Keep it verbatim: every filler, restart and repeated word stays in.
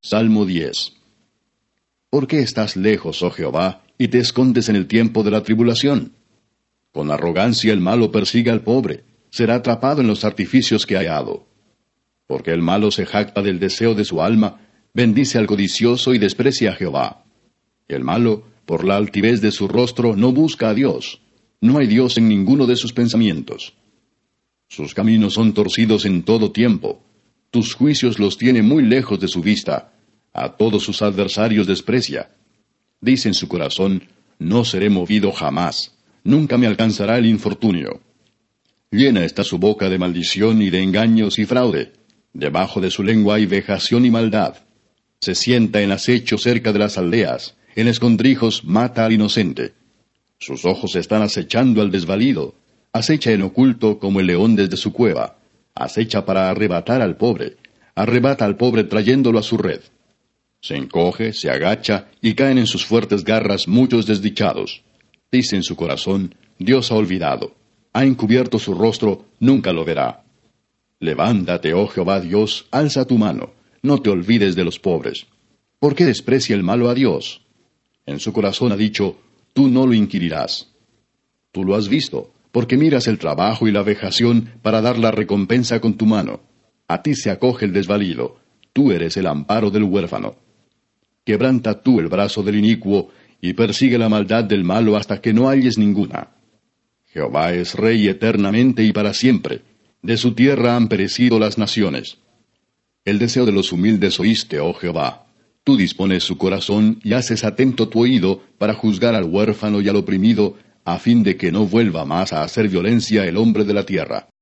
Salmo diez. ¿Por qué estás lejos, oh Jehová, y te escondes en el tiempo de la tribulación? Con arrogancia el malo persigue al pobre, será atrapado en los artificios que ha hallado. Porque el malo se jacta del deseo de su alma, bendice al codicioso y desprecia a Jehová. El malo, por la altivez de su rostro, no busca a Dios. No hay Dios en ninguno de sus pensamientos. Sus caminos son torcidos en todo tiempo. Tus juicios los tiene muy lejos de su vista. A todos sus adversarios desprecia. Dice en su corazón, no seré movido jamás. Nunca me alcanzará el infortunio. Llena está su boca de maldición y de engaños y fraude. Debajo de su lengua hay vejación y maldad. Se sienta en acecho cerca de las aldeas. En escondrijos mata al inocente. Sus ojos están acechando al desvalido. Acecha en oculto como el león desde su cueva. Acecha para arrebatar al pobre. Arrebata al pobre trayéndolo a su red. Se encoge, se agacha, y caen en sus fuertes garras muchos desdichados. Dice en su corazón, Dios ha olvidado. Ha encubierto su rostro, nunca lo verá. Levántate, oh Jehová Dios, alza tu mano. No te olvides de los pobres. ¿Por qué desprecia el malo a Dios? En su corazón ha dicho, tú no lo inquirirás. Tú lo has visto, porque miras el trabajo y la vejación para dar la recompensa con tu mano. A ti se acoge el desvalido. Tú eres el amparo del huérfano. Quebranta tú el brazo del inicuo, y persigue la maldad del malo hasta que no halles ninguna. Jehová es rey eternamente y para siempre. De su tierra han perecido las naciones. El deseo de los humildes oíste, oh Jehová. Tú dispones su corazón y haces atento tu oído para juzgar al huérfano y al oprimido, a fin de que no vuelva más a hacer violencia el hombre de la tierra.